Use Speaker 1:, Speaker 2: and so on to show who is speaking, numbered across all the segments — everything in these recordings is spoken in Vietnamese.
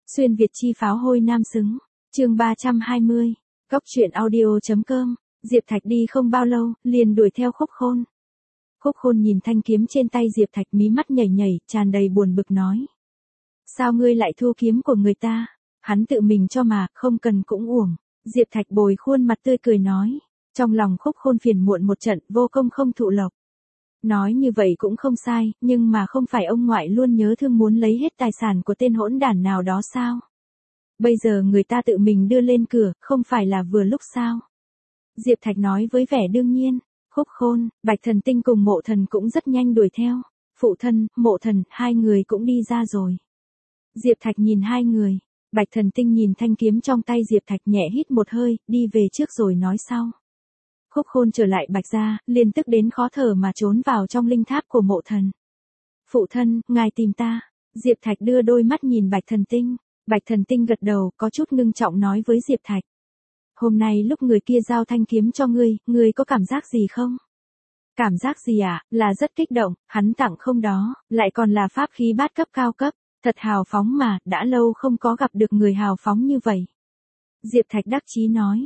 Speaker 1: Xuyên Việt chi pháo hôi nam xứng. Chương 320. Góc truyện audio.com. Diệp Thạch đi không bao lâu, liền đuổi theo Khúc Khôn. Khúc Khôn nhìn thanh kiếm trên tay Diệp Thạch, mí mắt nhảy nhảy, tràn đầy buồn bực nói: "Sao ngươi lại thu kiếm của người ta? Hắn tự mình cho mà, không cần cũng uổng." Diệp Thạch bồi khuôn mặt tươi cười nói. Trong lòng Khúc Khôn phiền muộn một trận, vô công không thụ lộc. Nói như vậy cũng không sai, nhưng mà không phải ông ngoại luôn nhớ thương muốn lấy hết tài sản của tên hỗn đản nào đó sao? Bây giờ người ta tự mình đưa lên cửa, không phải là vừa lúc sao? Diệp Thạch nói với vẻ đương nhiên. Khúc Khôn, Bạch Thần Tinh cùng Mộ Thần cũng rất nhanh đuổi theo. Phụ thân, Mộ Thần, hai người cũng đi ra rồi. Diệp Thạch nhìn hai người. Bạch Thần Tinh nhìn thanh kiếm trong tay Diệp Thạch, nhẹ hít một hơi, đi về trước rồi nói sau. Khúc Khôn trở lại Bạch gia, liền tức đến khó thở mà trốn vào trong linh tháp của Mộ Thần. "Phụ thân, ngài tìm ta." Diệp Thạch đưa đôi mắt nhìn Bạch Thần Tinh. Bạch Thần Tinh gật đầu, có chút ngưng trọng nói với Diệp Thạch: "Hôm nay lúc người kia giao thanh kiếm cho ngươi có cảm giác gì không?" "Cảm giác gì à, là rất kích động, hắn tặng không đó, lại còn là pháp khí bát cấp cao cấp, thật hào phóng mà, đã lâu không có gặp được người hào phóng như vậy." Diệp Thạch đắc chí nói.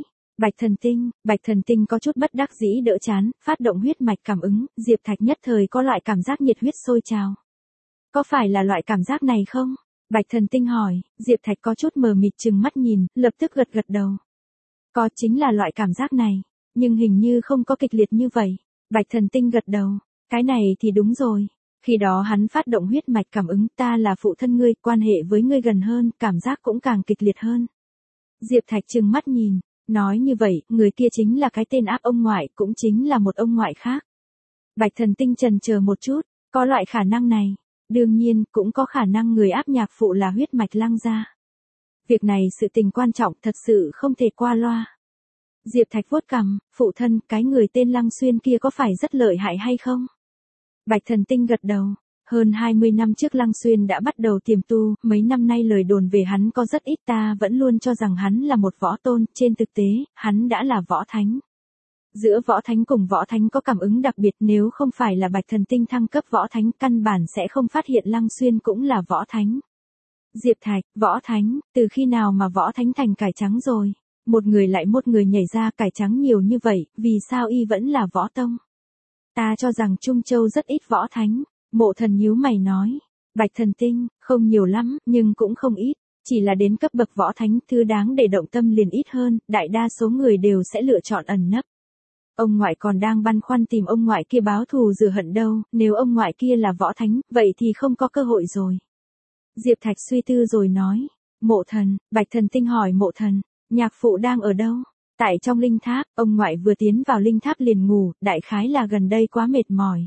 Speaker 1: Bạch Thần Tinh có chút bất đắc dĩ đỡ chán, phát động huyết mạch cảm ứng, Diệp Thạch nhất thời có loại cảm giác nhiệt huyết sôi trào. "Có phải là loại cảm giác này không?" Bạch Thần Tinh hỏi. Diệp Thạch có chút mờ mịt trừng mắt nhìn, lập tức gật gật đầu. "Có, chính là loại cảm giác này, nhưng hình như không có kịch liệt như vậy." Bạch Thần Tinh gật đầu. "Cái này thì đúng rồi. Khi đó hắn phát động huyết mạch cảm ứng, ta là phụ thân ngươi, quan hệ với ngươi gần hơn, cảm giác cũng càng kịch liệt hơn." Diệp Thạch trừng mắt nhìn. Nói như vậy, người kia chính là cái tên ác ông ngoại, cũng chính là một ông ngoại khác. Bạch Thần Tinh chần chờ một chút, có loại khả năng này. Đương nhiên, cũng có khả năng người áp nhạc phụ là huyết mạch Lăng gia. Việc này sự tình quan trọng, thật sự không thể qua loa. Diệp Thạch vuốt cằm, "Phụ thân, cái người tên Lăng Xuyên kia có phải rất lợi hại hay không?" Bạch Thần Tinh gật đầu. Hơn 20 năm trước Lăng Xuyên đã bắt đầu tiềm tu, mấy năm nay lời đồn về hắn có rất ít, ta vẫn luôn cho rằng hắn là một võ tôn, trên thực tế, hắn đã là võ thánh. Giữa võ thánh cùng võ thánh có cảm ứng đặc biệt, nếu không phải là Bạch Thần Tinh thăng cấp võ thánh, căn bản sẽ không phát hiện Lăng Xuyên cũng là võ thánh. Diệp Thạch, võ thánh, từ khi nào mà võ thánh thành cải trắng rồi? Một người lại một người nhảy ra cải trắng nhiều như vậy, vì sao y vẫn là võ tông? Ta cho rằng Trung Châu rất ít võ thánh. Mộ Thần nhíu mày nói. Bạch Thần Tinh, không nhiều lắm, nhưng cũng không ít. Chỉ là đến cấp bậc võ thánh, thứ đáng để động tâm liền ít hơn, đại đa số người đều sẽ lựa chọn ẩn nấp. Ông ngoại còn đang băn khoăn tìm ông ngoại kia báo thù rửa hận đâu, nếu ông ngoại kia là võ thánh, vậy thì không có cơ hội rồi. Diệp Thạch suy tư rồi nói. Mộ Thần, Bạch Thần Tinh hỏi Mộ Thần, nhạc phụ đang ở đâu? Tại trong linh tháp, ông ngoại vừa tiến vào linh tháp liền ngủ, đại khái là gần đây quá mệt mỏi.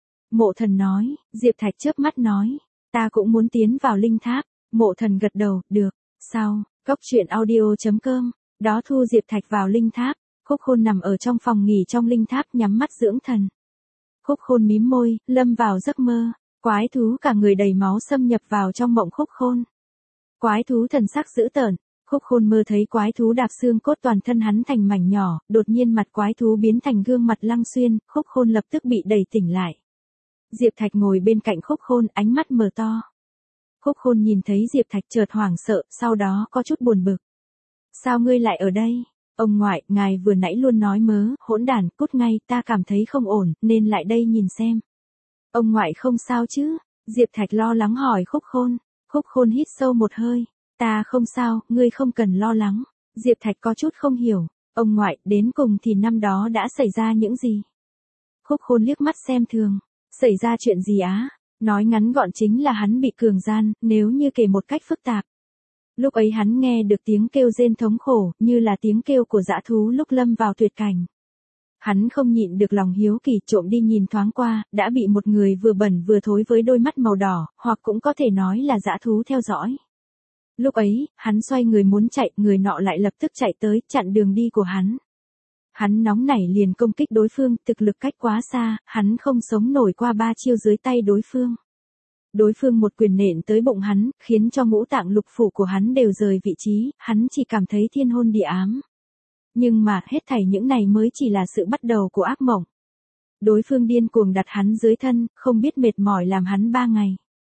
Speaker 1: Mộ Thần nói. Diệp Thạch chớp mắt nói. Ta cũng muốn tiến vào linh tháp. Mộ Thần gật đầu, được. Sau, góc truyện audio.com, đó thu Diệp Thạch vào linh tháp. Khúc Khôn nằm ở trong phòng nghỉ trong linh tháp nhắm mắt dưỡng thần. Khúc Khôn mím môi, lâm vào giấc mơ. Quái thú cả người đầy máu xâm nhập vào trong mộng Khúc Khôn. Quái thú thần sắc dữ tợn. Khúc Khôn mơ thấy quái thú đạp xương cốt toàn thân hắn thành mảnh nhỏ, đột nhiên mặt quái thú biến thành gương mặt Lăng Xuyên, Khúc Khôn lập tức bị đẩy tỉnh lại. Diệp Thạch ngồi bên cạnh Khúc Khôn, ánh mắt mở to. Khúc Khôn nhìn thấy Diệp Thạch chợt hoảng sợ, sau đó có chút buồn bực. Sao ngươi lại ở đây? Ông ngoại, ngài vừa nãy luôn nói mớ, hỗn đản, cút ngay, ta cảm thấy không ổn, nên lại đây nhìn xem. Ông ngoại không sao chứ? Diệp Thạch lo lắng hỏi Khúc Khôn. Khúc Khôn hít sâu một hơi. Ta không sao, ngươi không cần lo lắng. Diệp Thạch có chút không hiểu. Ông ngoại, đến cùng thì năm đó đã xảy ra những gì? Khúc Khôn liếc mắt xem thường. Xảy ra chuyện gì á? Nói ngắn gọn chính là hắn bị cường gian, nếu như kể một cách phức tạp. Lúc ấy hắn nghe được tiếng kêu rên thống khổ, như là tiếng kêu của dã thú lúc lâm vào tuyệt cảnh. Hắn không nhịn được lòng hiếu kỳ, trộm đi nhìn thoáng qua, đã bị một người vừa bẩn vừa thối với đôi mắt màu đỏ, hoặc cũng có thể nói là dã thú theo dõi. Lúc ấy, hắn xoay người muốn chạy, người nọ lại lập tức chạy tới, chặn đường đi của hắn. Hắn nóng nảy liền công kích đối phương, thực lực cách quá xa, hắn không sống nổi qua 3 chiêu dưới tay đối phương. Đối phương một quyền nện tới bụng hắn, khiến cho ngũ tạng lục phủ của hắn đều rời vị trí, hắn chỉ cảm thấy thiên hôn địa ám. Nhưng mà, hết thảy những này mới chỉ là sự bắt đầu của ác mộng. Đối phương điên cuồng đặt hắn dưới thân, không biết mệt mỏi làm hắn 3 ngày.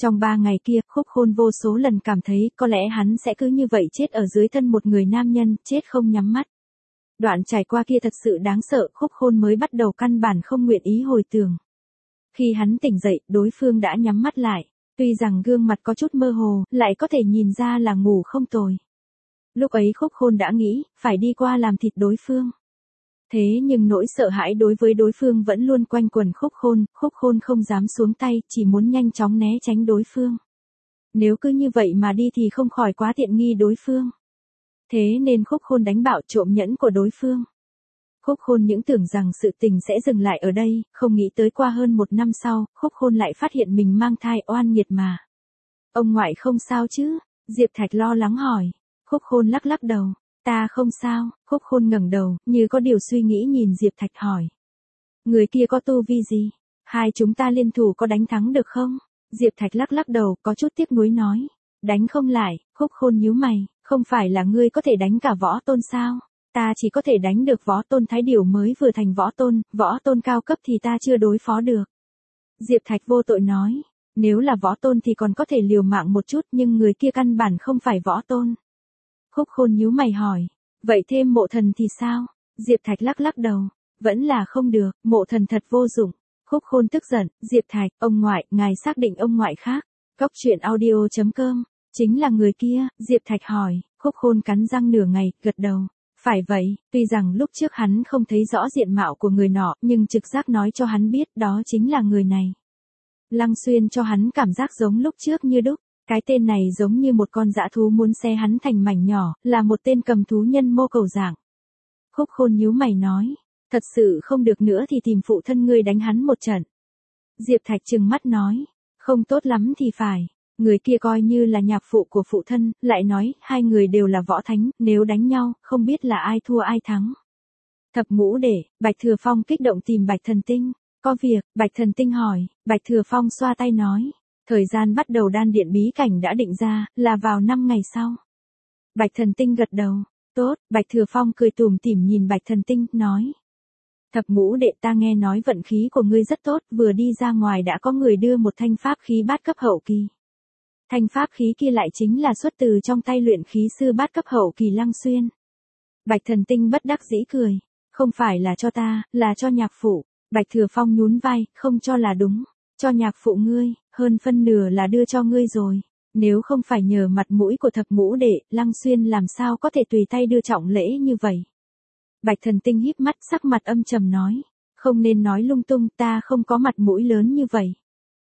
Speaker 1: Trong 3 ngày kia, Khúc Khôn vô số lần cảm thấy có lẽ hắn sẽ cứ như vậy chết ở dưới thân một người nam nhân, chết không nhắm mắt. Đoạn trải qua kia thật sự đáng sợ, Khúc Khôn mới bắt đầu căn bản không nguyện ý hồi tưởng. Khi hắn tỉnh dậy, đối phương đã nhắm mắt lại. Tuy rằng gương mặt có chút mơ hồ, lại có thể nhìn ra là ngủ không tồi. Lúc ấy Khúc Khôn đã nghĩ, phải đi qua làm thịt đối phương. Thế nhưng nỗi sợ hãi đối với đối phương vẫn luôn quanh quẩn Khúc Khôn không dám xuống tay, chỉ muốn nhanh chóng né tránh đối phương. Nếu cứ như vậy mà đi thì không khỏi quá tiện nghi đối phương. Thế nên Khúc Khôn đánh bạo trộm nhẫn của đối phương. Khúc Khôn những tưởng rằng sự tình sẽ dừng lại ở đây, không nghĩ tới qua hơn 1 năm sau, Khúc Khôn lại phát hiện mình mang thai, oan nghiệt mà. Ông ngoại không sao chứ? Diệp Thạch lo lắng hỏi. Khúc Khôn lắc lắc đầu. Ta không sao. Khúc Khôn ngẩng đầu, như có điều suy nghĩ nhìn Diệp Thạch hỏi. Người kia có tu vi gì? Hai chúng ta liên thủ có đánh thắng được không? Diệp Thạch lắc lắc đầu, có chút tiếc nuối nói. Đánh không lại. Khúc Khôn nhíu mày, không phải là ngươi có thể đánh cả võ tôn sao? Ta chỉ có thể đánh được võ tôn Thái Điểu mới vừa thành võ tôn cao cấp thì ta chưa đối phó được. Diệp Thạch vô tội nói, nếu là võ tôn thì còn có thể liều mạng một chút, nhưng người kia căn bản không phải võ tôn. Khúc Khôn nhíu mày hỏi, vậy thêm mộ thần thì sao? Diệp Thạch lắc lắc đầu, vẫn là không được, mộ thần thật vô dụng. Khúc Khôn tức giận, Diệp Thạch, ông ngoại, ngài xác định ông ngoại khác. Cóc truyện audio.com, chính là người kia, Diệp Thạch hỏi. Khúc Khôn cắn răng nửa ngày, gật đầu. Phải vậy, tuy rằng lúc trước hắn không thấy rõ diện mạo của người nọ, nhưng trực giác nói cho hắn biết đó chính là người này. Lăng Xuyên cho hắn cảm giác giống lúc trước như đúc, cái tên này giống như một con dã thú muốn xé hắn thành mảnh nhỏ, là một tên cầm thú nhân mô cầu dạng. Khúc Khôn nhíu mày nói, thật sự không được nữa thì tìm phụ thân ngươi đánh hắn một trận. Diệp Thạch trừng mắt nói, không tốt lắm thì phải. Người kia coi như là nhạc phụ của phụ thân, lại nói, hai người đều là võ thánh, nếu đánh nhau, không biết là ai thua ai thắng. Thập ngũ để, Bạch Thừa Phong kích động tìm Bạch Thần Tinh. Có việc, Bạch Thần Tinh hỏi, Bạch Thừa Phong xoa tay nói. Thời gian bắt đầu đan điện bí cảnh đã định ra, là vào 5 ngày sau. Bạch Thần Tinh gật đầu, tốt, Bạch Thừa Phong cười tủm tỉm nhìn Bạch Thần Tinh, nói. Thập ngũ đệ, ta nghe nói vận khí của ngươi rất tốt, vừa đi ra ngoài đã có người đưa một thanh pháp khí bát cấp hậu kỳ. Thanh pháp khí kia lại chính là xuất từ trong tay luyện khí sư bát cấp hậu kỳ Lăng Xuyên. Bạch Thần Tinh bất đắc dĩ cười, không phải là cho ta, là cho nhạc phụ. Bạch Thừa Phong nhún vai, không cho là đúng, cho nhạc phụ ngươi, hơn phân nửa là đưa cho ngươi rồi. Nếu không phải nhờ mặt mũi của thập ngũ đệ, Lăng Xuyên làm sao có thể tùy tay đưa trọng lễ như vậy. Bạch Thần Tinh híp mắt, sắc mặt âm trầm nói, không nên nói lung tung, ta không có mặt mũi lớn như vậy.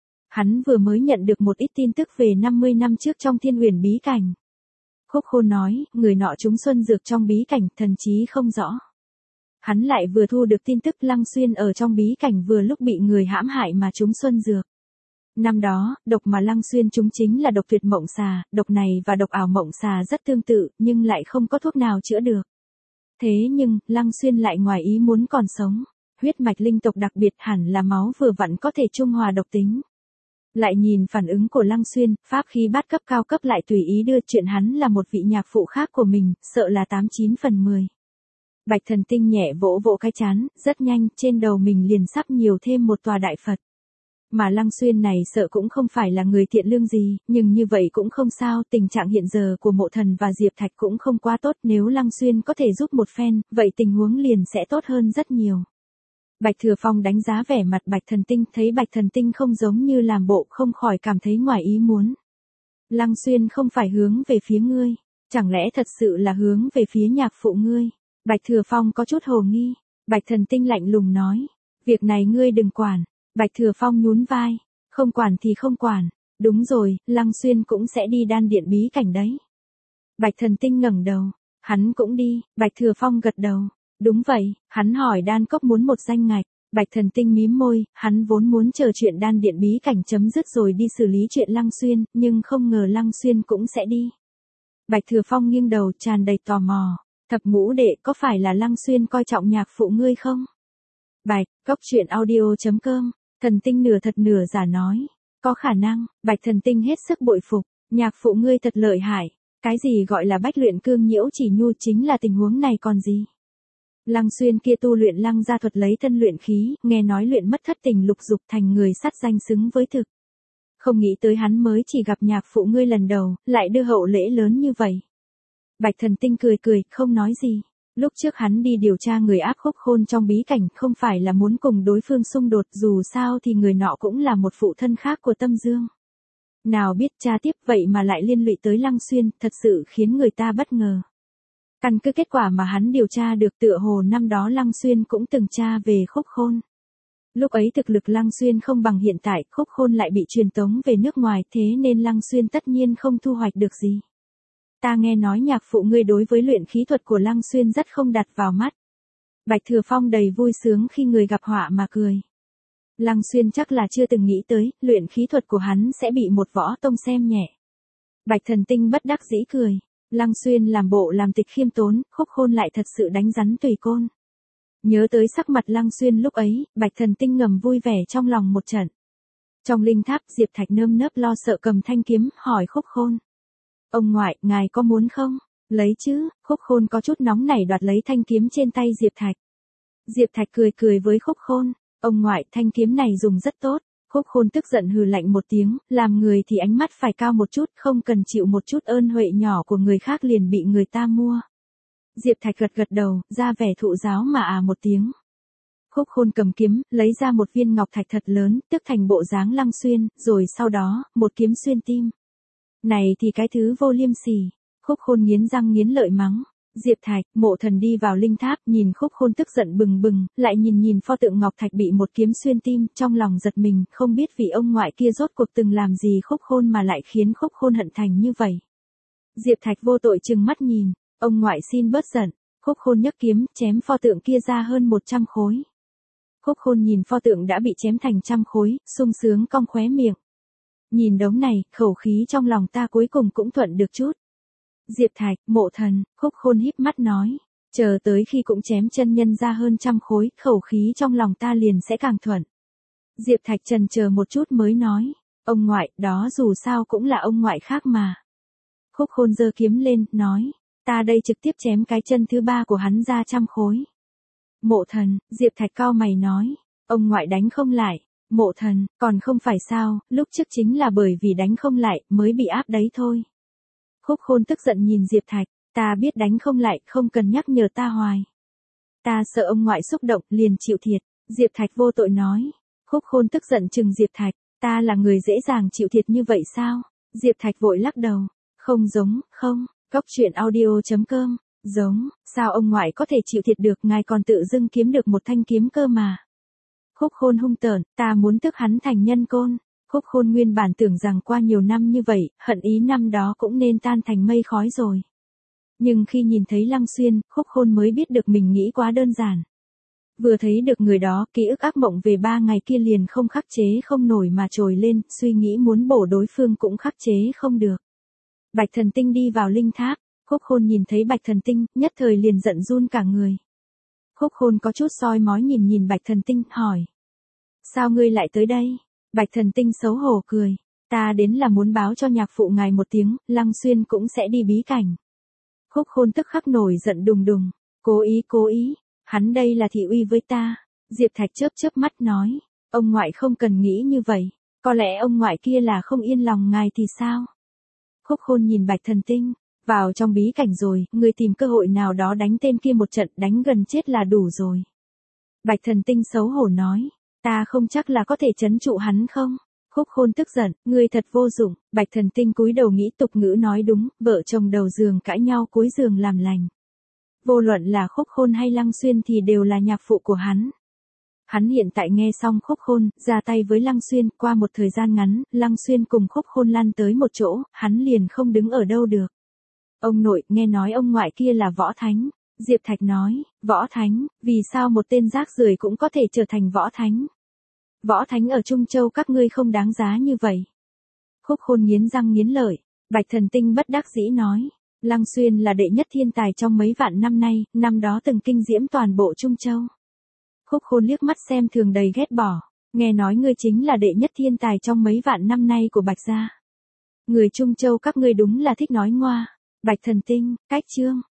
Speaker 1: Hắn vừa mới nhận được một ít tin tức về 50 năm trước trong Thiên Uyển bí cảnh. Khúc Khôn nói, người nọ trúng xuân dược trong bí cảnh, thần trí không rõ. Hắn lại vừa thu được tin tức Lăng Xuyên ở trong bí cảnh vừa lúc bị người hãm hại mà trúng xuân dược. Năm đó, độc mà Lăng Xuyên trúng chính là độc tuyệt mộng xà, độc này và độc ảo mộng xà rất tương tự, nhưng lại không có thuốc nào chữa được. Thế nhưng, Lăng Xuyên lại ngoài ý muốn còn sống. Huyết mạch linh tộc đặc biệt hẳn là máu vừa vặn có thể trung hòa độc tính. Lại nhìn phản ứng của Lăng Xuyên, pháp khí bát cấp cao cấp lại tùy ý đưa chuyện hắn là một vị nhạc phụ khác của mình, sợ là 89 phần 10. Bạch Thần Tinh nhẹ vỗ vỗ cái chán, rất nhanh, trên đầu mình liền sắp nhiều thêm một tòa đại Phật. Mà Lăng Xuyên này sợ cũng không phải là người thiện lương gì, nhưng như vậy cũng không sao, tình trạng hiện giờ của Mộ Thần và Diệp Thạch cũng không quá tốt, nếu Lăng Xuyên có thể giúp một phen, vậy tình huống liền sẽ tốt hơn rất nhiều. Bạch Thừa Phong đánh giá vẻ mặt Bạch Thần Tinh, thấy Bạch Thần Tinh không giống như làm bộ, không khỏi cảm thấy ngoài ý muốn. Lăng Xuyên không phải hướng về phía ngươi, chẳng lẽ thật sự là hướng về phía nhạc phụ ngươi? Bạch Thừa Phong có chút hồ nghi. Bạch Thần Tinh lạnh lùng nói, việc này ngươi đừng quản. Bạch Thừa Phong nhún vai, không quản thì không quản. Đúng rồi, Lăng Xuyên cũng sẽ đi đan điện bí cảnh đấy. Bạch Thần Tinh ngẩng đầu, hắn cũng đi. Bạch Thừa Phong gật đầu. Đúng vậy, hắn hỏi đan cốc muốn một danh ngạch. Bạch Thần Tinh mím môi, hắn vốn muốn chờ chuyện đan điện bí cảnh chấm dứt rồi đi xử lý chuyện Lăng Xuyên, nhưng không ngờ Lăng Xuyên cũng sẽ đi. Bạch Thừa Phong nghiêng đầu tràn đầy tò mò, thập ngũ đệ, có phải là Lăng Xuyên coi trọng nhạc phụ ngươi không? Bạch, Cóc truyện audio.com, Thần Tinh nửa thật nửa giả nói, có khả năng. Bạch Thần Tinh hết sức bội phục, nhạc phụ ngươi thật lợi hại, cái gì gọi là bách luyện cương nhiễu chỉ nhu chính là tình huống này còn gì. Lăng Xuyên kia tu luyện Lăng gia thuật lấy thân luyện khí, nghe nói luyện mất thất tình lục dục thành người sát danh xứng với thực. Không nghĩ tới hắn mới chỉ gặp nhạc phụ ngươi lần đầu, lại đưa hậu lễ lớn như vậy. Bạch Thần Tinh cười cười, không nói gì. Lúc trước hắn đi điều tra người áp Khúc Khôn trong bí cảnh không phải là muốn cùng đối phương xung đột, dù sao thì người nọ cũng là một phụ thân khác của Tâm Dương. Nào biết tra tiếp vậy mà lại liên lụy tới Lăng Xuyên, thật sự khiến người ta bất ngờ. Căn cứ kết quả mà hắn điều tra được tựa hồ năm đó Lăng Xuyên cũng từng tra về Khúc Khôn. Lúc ấy thực lực Lăng Xuyên không bằng hiện tại, Khúc Khôn lại bị truyền tống về nước ngoài, thế nên Lăng Xuyên tất nhiên không thu hoạch được gì. Ta nghe nói nhạc phụ ngươi đối với luyện khí thuật của Lăng Xuyên rất không đặt vào mắt. Bạch Thừa Phong đầy vui sướng khi người gặp họa mà cười. Lăng Xuyên chắc là chưa từng nghĩ tới, luyện khí thuật của hắn sẽ bị một võ tông xem nhẹ. Bạch Thần Tinh bất đắc dĩ cười. Lăng Xuyên làm bộ làm tịch khiêm tốn, Khúc Khôn lại thật sự đánh rắn tùy côn. Nhớ tới sắc mặt Lăng Xuyên lúc ấy, Bạch Thần Tinh ngầm vui vẻ trong lòng một trận. Trong linh tháp, Diệp Thạch nơm nớp lo sợ cầm thanh kiếm, hỏi Khúc Khôn. Ông ngoại, ngài có muốn không? Lấy chứ. Khúc Khôn có chút nóng nảy đoạt lấy thanh kiếm trên tay Diệp Thạch. Diệp Thạch cười cười với Khúc Khôn. Ông ngoại, thanh kiếm này dùng rất tốt. Khúc Khôn tức giận hừ lạnh một tiếng, làm người thì ánh mắt phải cao một chút, không cần chịu một chút ơn huệ nhỏ của người khác liền bị người ta mua. Diệp Thạch gật gật đầu, ra vẻ thụ giáo mà một tiếng. Khúc Khôn cầm kiếm, lấy ra một viên ngọc thạch thật lớn, tức thành bộ dáng Lăng Xuyên, rồi sau đó, một kiếm xuyên tim. Này thì cái thứ vô liêm sỉ. Khúc Khôn nghiến răng nghiến lợi mắng. Diệp Thạch, Mộ Thần đi vào linh tháp, nhìn Khúc Khôn tức giận bừng bừng, lại nhìn pho tượng ngọc thạch bị một kiếm xuyên tim, trong lòng giật mình, không biết vị ông ngoại kia rốt cuộc từng làm gì Khúc Khôn mà lại khiến Khúc Khôn hận thành như vậy. Diệp Thạch vô tội trừng mắt nhìn, ông ngoại xin bớt giận. Khúc Khôn nhấc kiếm, chém pho tượng kia ra hơn 100 khối. Khúc Khôn nhìn pho tượng đã bị chém thành trăm khối, sung sướng cong khóe miệng. Nhìn đống này, khẩu khí trong lòng ta cuối cùng cũng thuận được chút. Diệp Thạch, Mộ Thần, Khúc Khôn híp mắt nói. Chờ tới khi cũng chém chân nhân ra hơn 100 khối, khẩu khí trong lòng ta liền sẽ càng thuận. Diệp Thạch chần chờ một chút mới nói. Ông ngoại, đó dù sao cũng là ông ngoại khác mà. Khúc Khôn giơ kiếm lên, nói. Ta đây trực tiếp chém cái chân thứ ba của hắn ra 100 khối. Mộ Thần, Diệp Thạch cau mày nói. Ông ngoại đánh không lại. Mộ Thần, còn không phải sao, lúc trước chính là bởi vì đánh không lại, mới bị áp đấy thôi. Khúc Khôn tức giận nhìn Diệp Thạch, ta biết đánh không lại, không cần nhắc nhở ta hoài. Ta sợ ông ngoại xúc động, liền chịu thiệt. Diệp Thạch vô tội nói. Khúc Khôn tức giận chừng Diệp Thạch, ta là người dễ dàng chịu thiệt như vậy sao? Diệp Thạch vội lắc đầu, không giống, không, Goctruyện.audio.com, giống, sao ông ngoại có thể chịu thiệt được, ngài còn tự dưng kiếm được một thanh kiếm cơ mà. Khúc Khôn hung tợn, ta muốn tức hắn thành nhân côn. Khúc Khôn nguyên bản tưởng rằng qua nhiều năm như vậy, hận ý năm đó cũng nên tan thành mây khói rồi. Nhưng khi nhìn thấy Lăng Xuyên, Khúc Khôn mới biết được mình nghĩ quá đơn giản. Vừa thấy được người đó, ký ức ác mộng về 3 ngày kia liền không khắc chế không nổi mà trồi lên, suy nghĩ muốn bổ đối phương cũng khắc chế không được. Bạch Thần Tinh đi vào linh tháp, Khúc Khôn nhìn thấy Bạch Thần Tinh, nhất thời liền giận run cả người. Khúc Khôn có chút soi mói nhìn Bạch Thần Tinh, hỏi. Sao ngươi lại tới đây? Bạch Thần Tinh xấu hổ cười. Ta đến là muốn báo cho nhạc phụ ngài một tiếng, Lăng Xuyên cũng sẽ đi bí cảnh. Khúc Khôn tức khắc nổi giận đùng đùng. Cố ý, hắn đây là thị uy với ta. Diệp Thạch chớp mắt nói. Ông ngoại không cần nghĩ như vậy. Có lẽ ông ngoại kia là không yên lòng ngài thì sao? Khúc Khôn nhìn Bạch Thần Tinh. Vào trong bí cảnh rồi, người tìm cơ hội nào đó đánh tên kia một trận, đánh gần chết là đủ rồi. Bạch Thần Tinh xấu hổ nói. Ta không chắc là có thể trấn trụ hắn không? Khúc Khôn tức giận, ngươi thật vô dụng. Bạch Thần Tinh cúi đầu nghĩ tục ngữ nói đúng, vợ chồng đầu giường cãi nhau cuối giường làm lành. Vô luận là Khúc Khôn hay Lăng Xuyên thì đều là nhạc phụ của hắn. Hắn hiện tại nghe xong Khúc Khôn, ra tay với Lăng Xuyên, qua một thời gian ngắn, Lăng Xuyên cùng Khúc Khôn lăn tới một chỗ, hắn liền không đứng ở đâu được. Ông nội, nghe nói ông ngoại kia là võ thánh. Diệp Thạch nói, võ thánh, vì sao một tên rác rưởi cũng có thể trở thành võ thánh? Võ thánh ở Trung Châu các ngươi không đáng giá như vậy. Khúc Khôn nghiến răng nghiến lợi, Bạch Thần Tinh bất đắc dĩ nói, Lăng Xuyên là đệ nhất thiên tài trong mấy vạn năm nay, năm đó từng kinh diễm toàn bộ Trung Châu. Khúc Khôn liếc mắt xem thường đầy ghét bỏ, nghe nói ngươi chính là đệ nhất thiên tài trong mấy vạn năm nay của Bạch gia. Người Trung Châu các ngươi đúng là thích nói ngoa. Bạch Thần Tinh, cách chương.